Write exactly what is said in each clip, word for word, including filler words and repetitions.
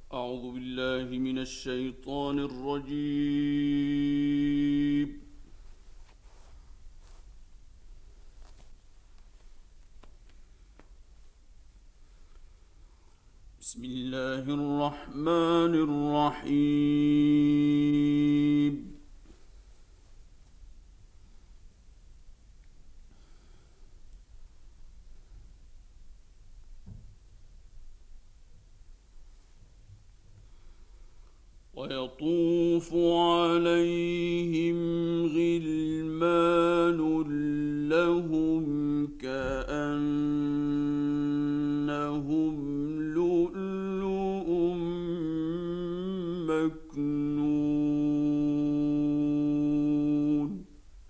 أعوذ بالله من الشيطان الرجيم. بسم الله الرحمن الرحيم. ويطوف عليهم غلمان لهم كأنهم لؤلؤ مكنون.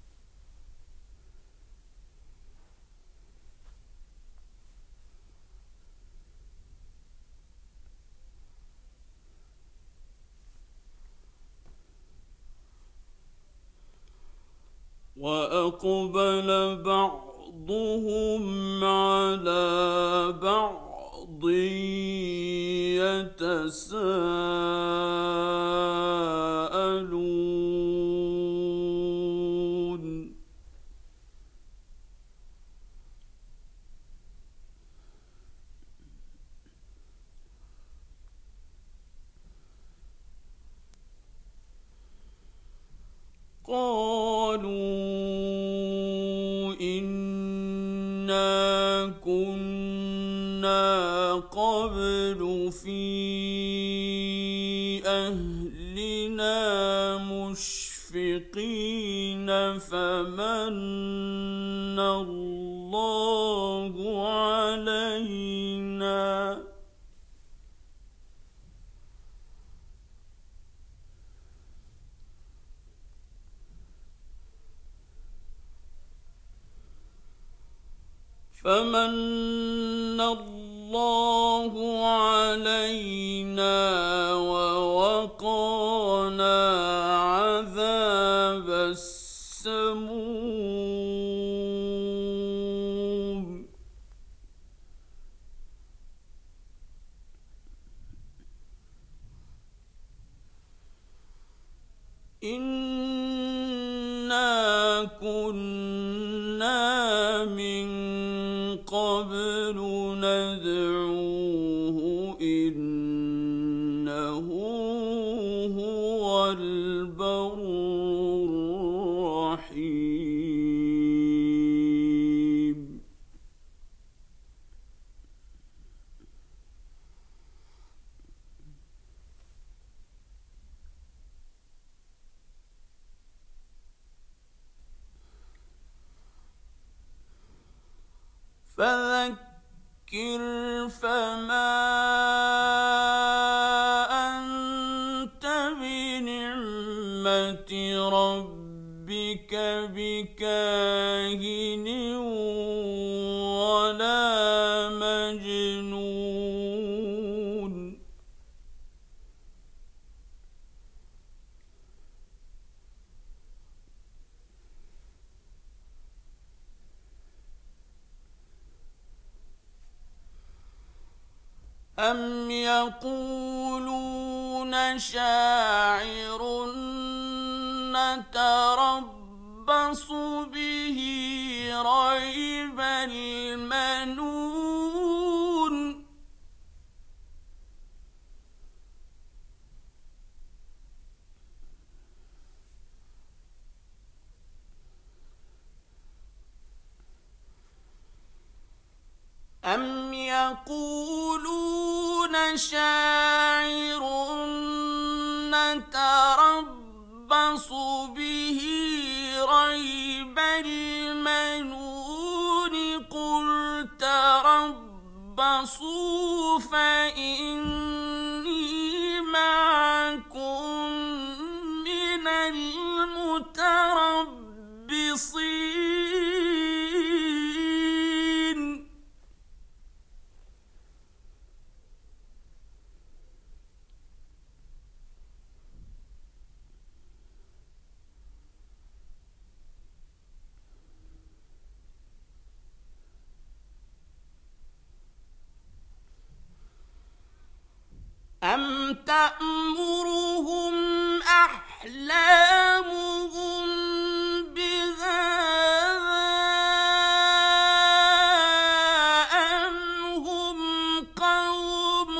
وأقبل بعضهم على بعض يتساءلون. قالوا إنا كنا قبل في أهلنا مشفقين فمن الله علينا فمن الله علينا ووقانا عذاب السموم. إنا كنا من قبل ندعوه إنه هو البر الرحيم. فذكر فما أنت بنعمة ربك بكاهن ولا مجنون. أم يقولون شاعر نتربص به ريب المنون. أم يقولون شاعر نتربص به ريب المنون قل تربصوا فإني معكم من المتربصين. تأمرهم أحلامهم بهذا أم هم قوم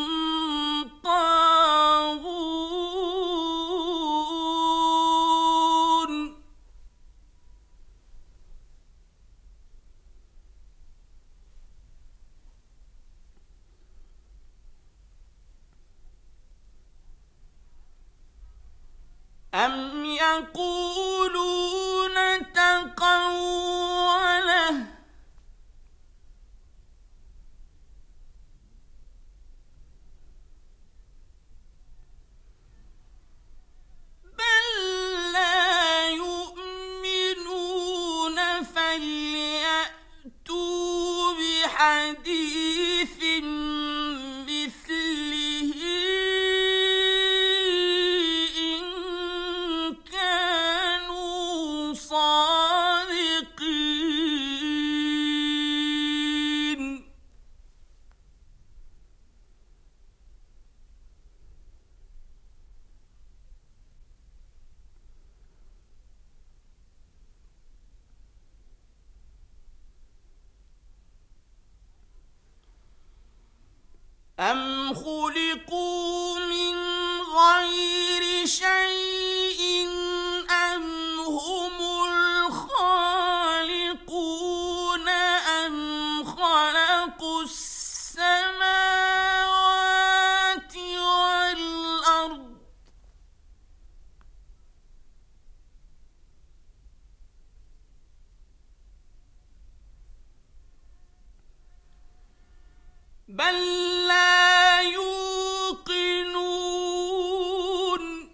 طاغون أم يقولون تقوله بل لا يؤمنون فليأتوا بحديث مثله إن كانوا صادقين أم خلقوا من غير شيء أم هم الخالقون أم خلقوا السماوات والأرض بل لا يوقنون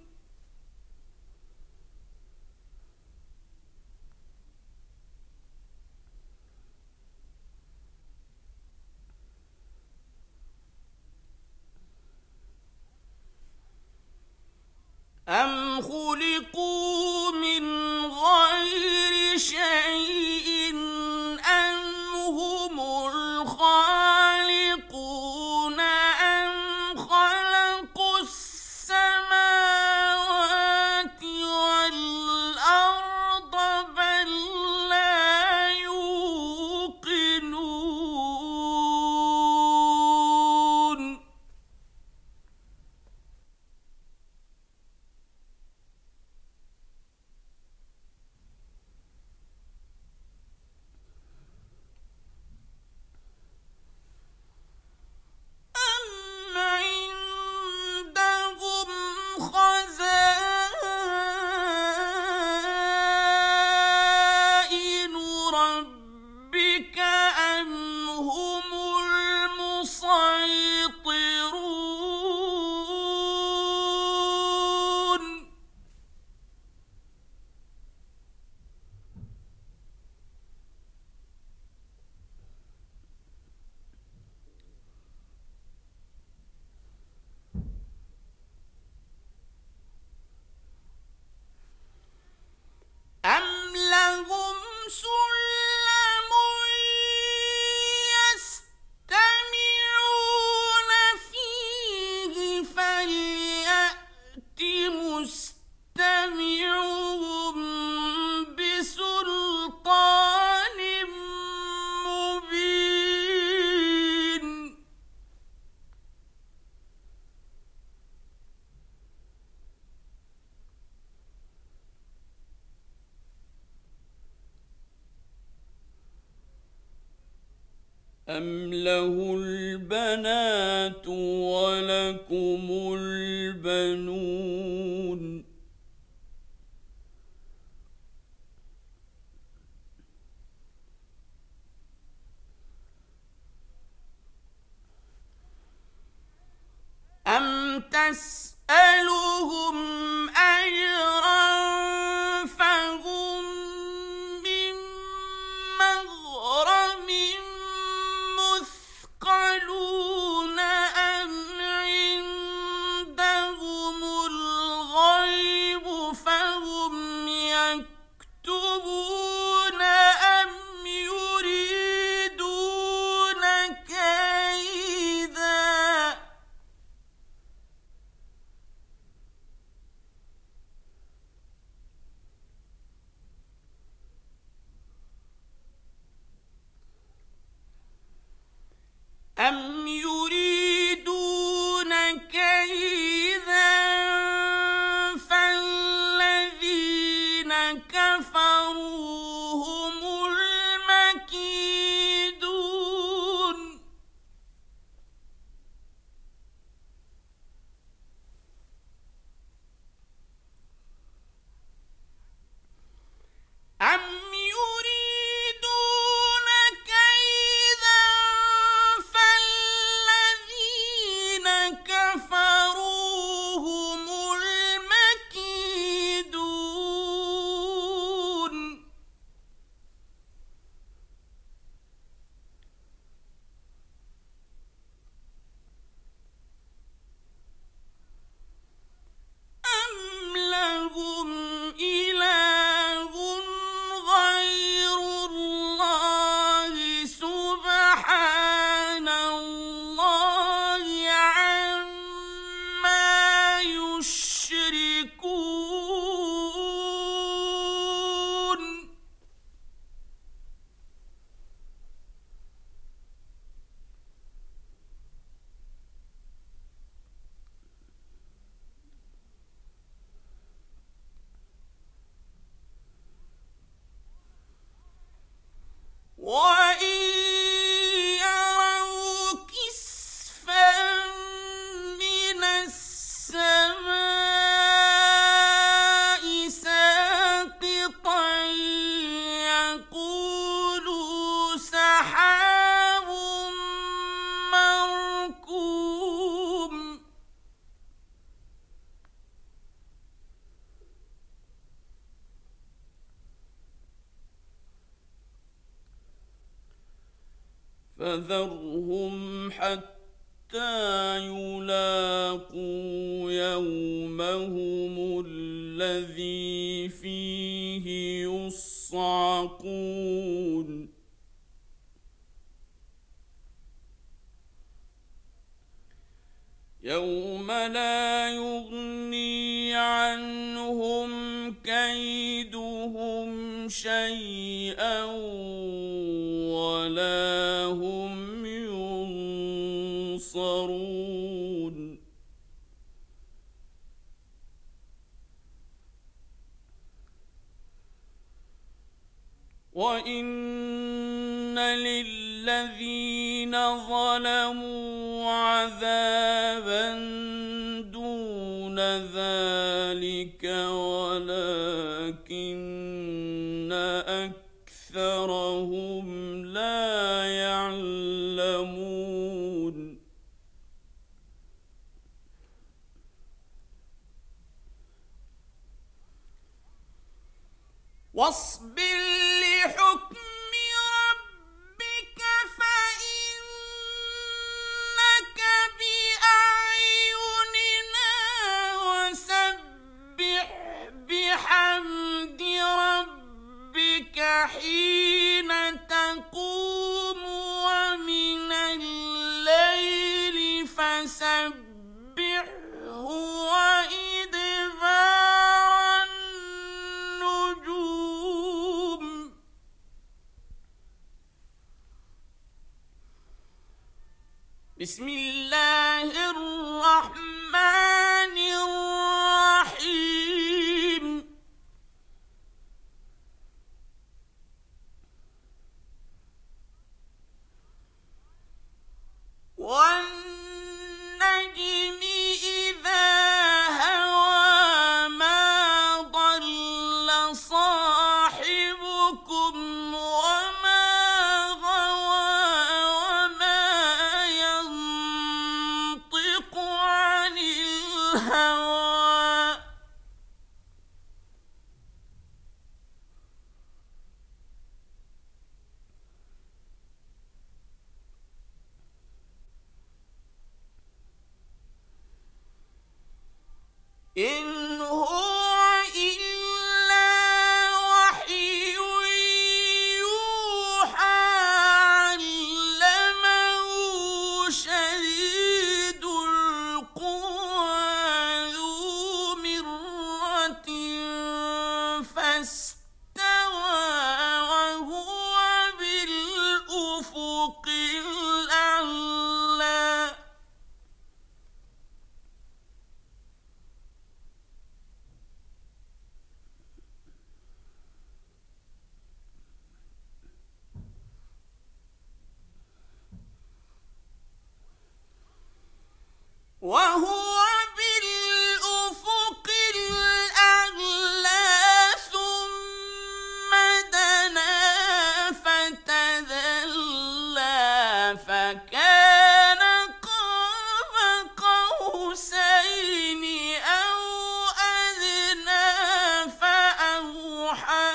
أم خلقوا من غير شيء أم هم الخالقون أم خلقوا السماوات والأرض بل لا يوقنون أم عندهم خزائن ربك أم هم المسيطرون أم لهم سلم يستمعون فيه فليأت مستمعهم بسلطان مبين أم له البنات ولكم البنون أم تسألهم أجرا فهم من مغرم مثقلون أم عندهم الغيب فهم يكتبون أم يريدون كيدا فذرهم حتى يلاقوا يومهم الذي فيه يصعقون يوم لا يغني عنهم كيدهم شيئا ولا هم ينصرون وإن للذين ظلموا عذابا دون ذلك ولكن أكثرهم لا يعلمون واصبر لحكم ربك فإنك بأعيننا وسبح بحمد ربك حين تقوم ومن الليل فسبحه وإدبار النجوم بسم الله الرحمن الرحيم والنجم إذا هوى ما ضل صاحبكم وما غوى وما ينطق عن الهوى إن هو إلا وحي يوحى علمه شديد القوى ذو مرة فاستوى وهو بالأفق الأعلى وهو بالأفق الأعلى ثم دنا فتدلى فكان قاب قوسين أو أدنى فأوحى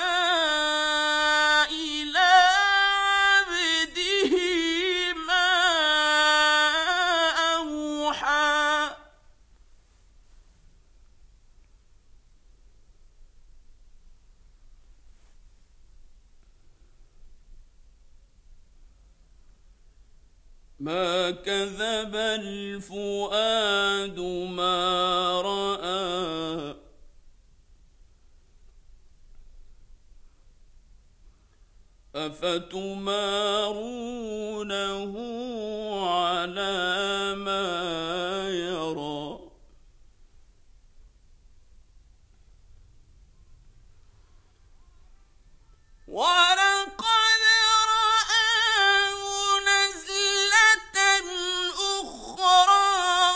إلى عبده ما أوحى ما كذب الفؤاد ما رأى أفتمارونه على ما يرى ولقد رآه نزلة أخرى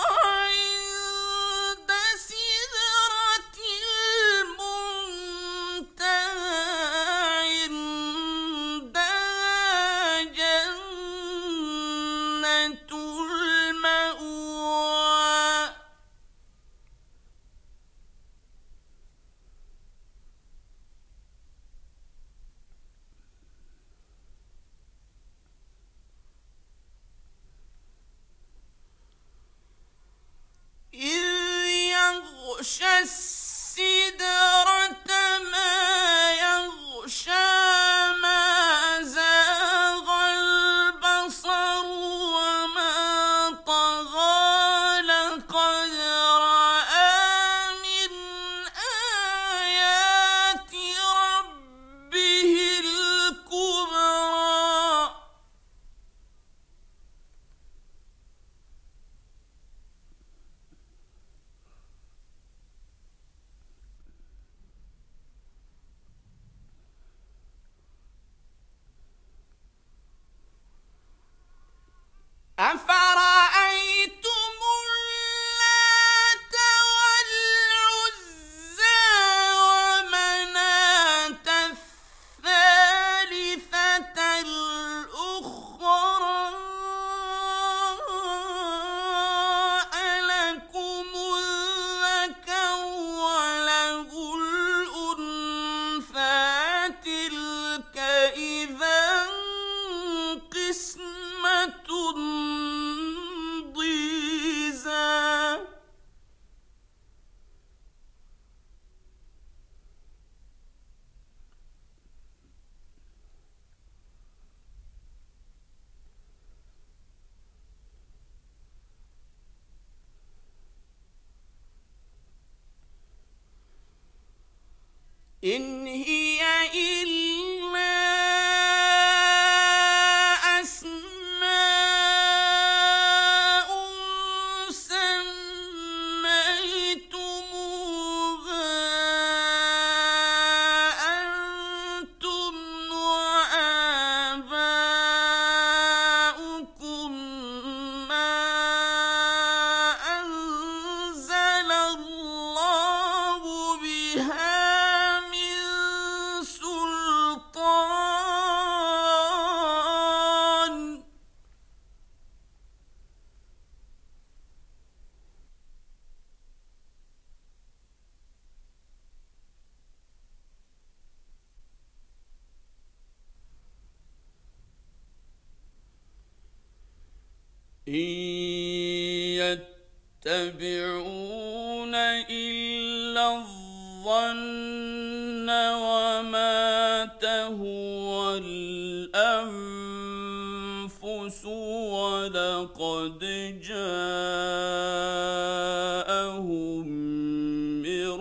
عند سدرة المنتهى عندها جنة المأوى إن هي إلا أسماء سميتموها أنتم وآباؤكم ما أنزل الله بها من سلطان إن يتبعون إلا الظن وما تهوى الأنفس ولقد جاءهم من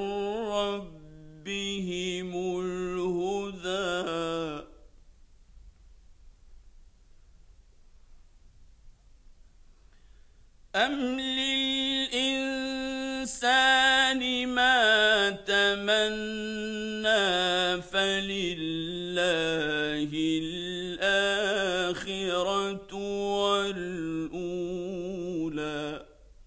ربهم الهدى أم للإنسان ما تمنى فلله الآخرة والأولى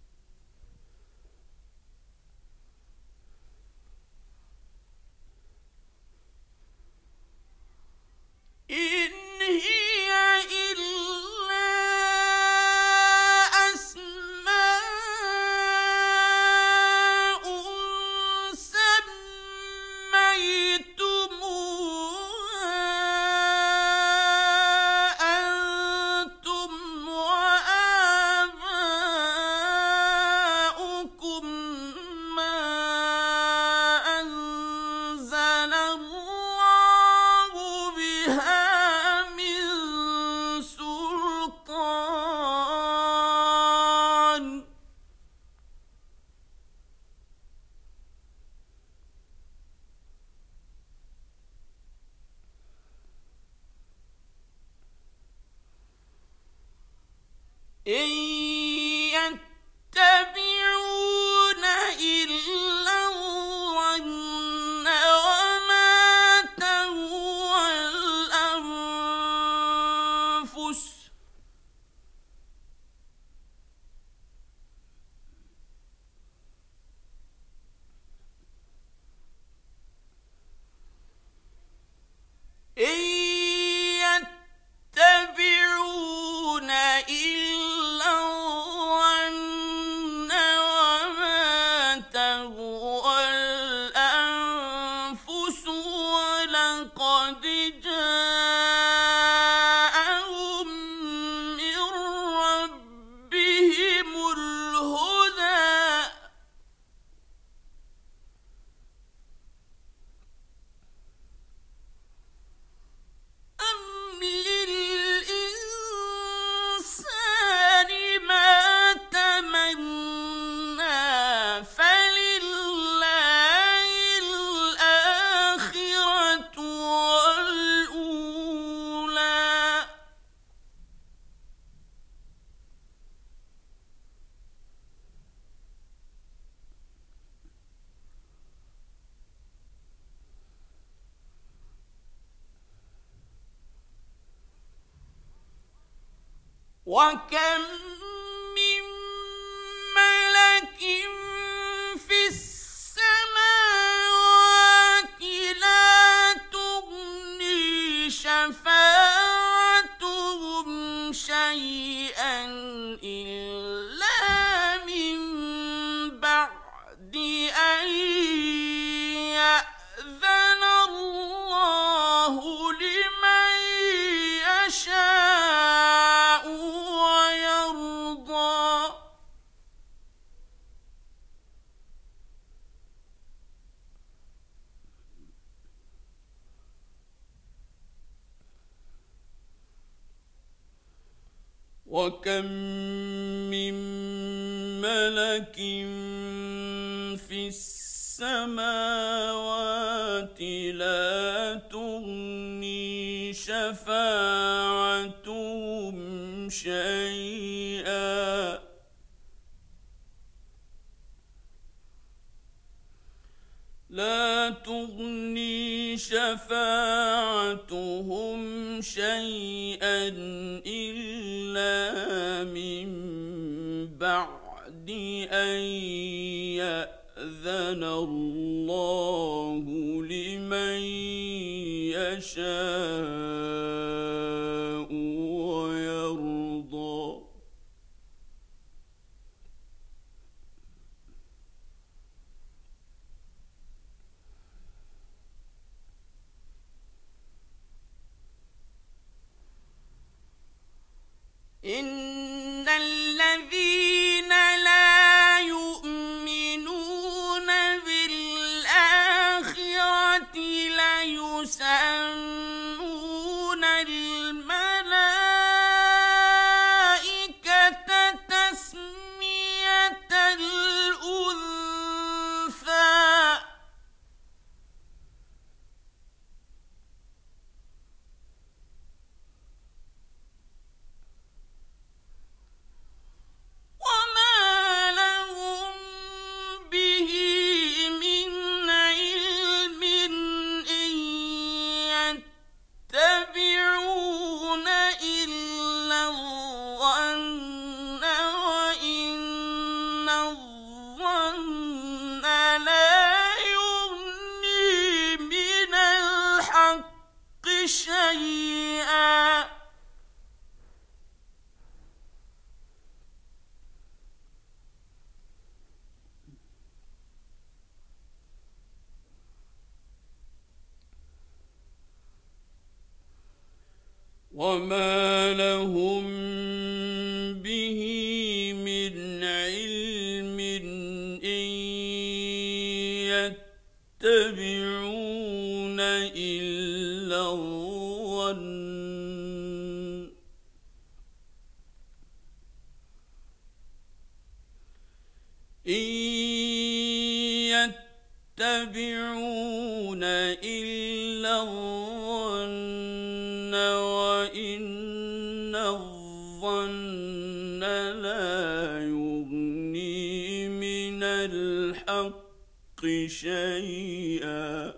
إن هي إلا أسماء سميتموها أنتم وآباؤكم ما أنزل الله بها من سلطان إن يتبعون إلا الظن وما تهوى الأنفس إن يتبعون إلا الظن وما تهوى الأنفس ولقد جاءهم من ربهم الهدى أم للإنسان ما تمنى فلله الآخرة والأولى وكم من ملك في السماوات لا تغني شفاعتهم شيئا إلا من بعد أن يأذن الله لمن يشاء ويرضى وكم من ملك في السماوات لا تغني شفاعتهم شيئا لا تغني شفاعتهم شيئا إلا من بعد أن يأذن الله لمن يشاء ويرضى إن الذين لا يؤمنون بالآخرة ليسمون الملائكة تسمية الأنثى وما لهم به من علم إن يتبعون إلا الظن وإن الظن لا يغني من الحق شيئا وما لهم به من علم إن يتبعون إلا الظن إن يتبعون إلا الظن وإن الظن لا يغني من الحق شيئا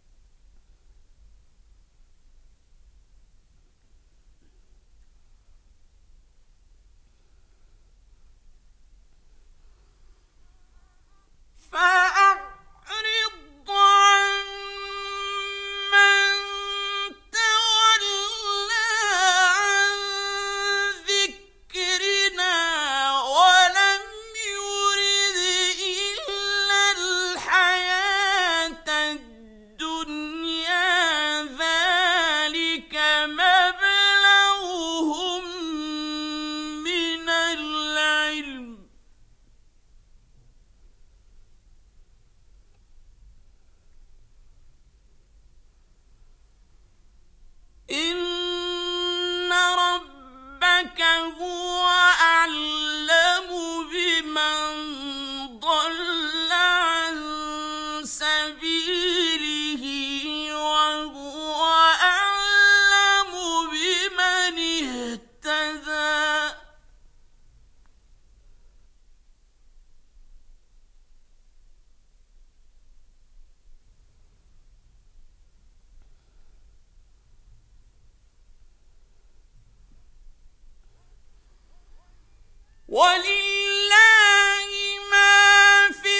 فأعرض عن من تولى عن ذكرنا ولم يرد إلا الحياة الدنيا ذلك مبلغهم من العلم إن ربك هو أعلم بمن ضل عن سبيله وهو أعلم بمن اهتدى ولله ما في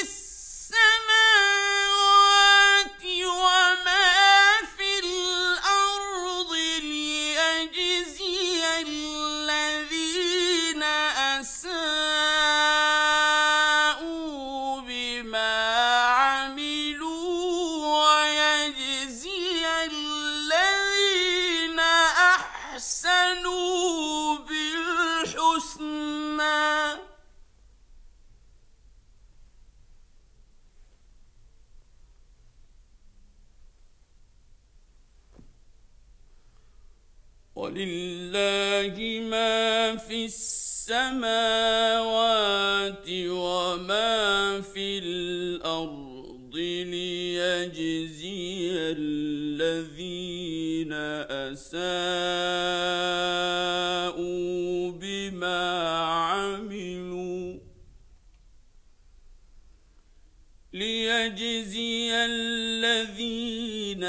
السماوات وما في الأرض ليجزي الذين أساءوا بما عملوا ويجزي الذين أحسنوا بالحسنى ولله ما في السماوات وما في الأرض ليجزي أساءوا بما عملوا ليجزي الذين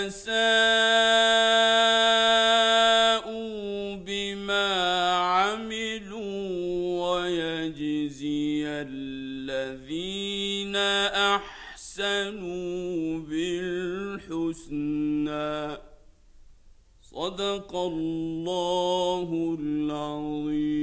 أساءوا بما عملوا ويجزي الذين أحسنوا بالحسنى. صدق الله العظيم.